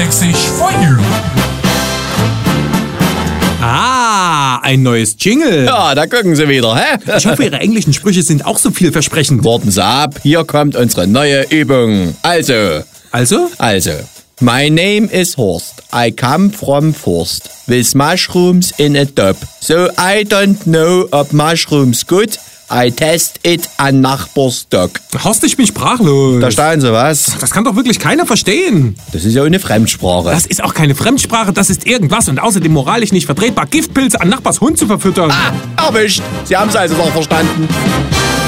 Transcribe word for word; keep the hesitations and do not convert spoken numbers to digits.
Sächsisch Feuer. Ah, ein neues Jingle. Ja, da gucken Sie wieder, hä? Ich hoffe, Ihre englischen Sprüche sind auch so vielversprechend. Warten Sie ab, hier kommt unsere neue Übung. Also, Also? also. My name is Horst. I come from Forst. With mushrooms in a tub. So I don't know ob mushrooms good. I test it an Nachbars Dog. Horst, ich bin sprachlos. Verstehen Sie was? Das kann doch wirklich keiner verstehen. Das ist ja eine Fremdsprache. Das ist auch keine Fremdsprache, das ist irgendwas und außerdem moralisch nicht vertretbar, Giftpilze an Nachbars Hund zu verfüttern. Ah, erwischt. Sie haben es also noch verstanden.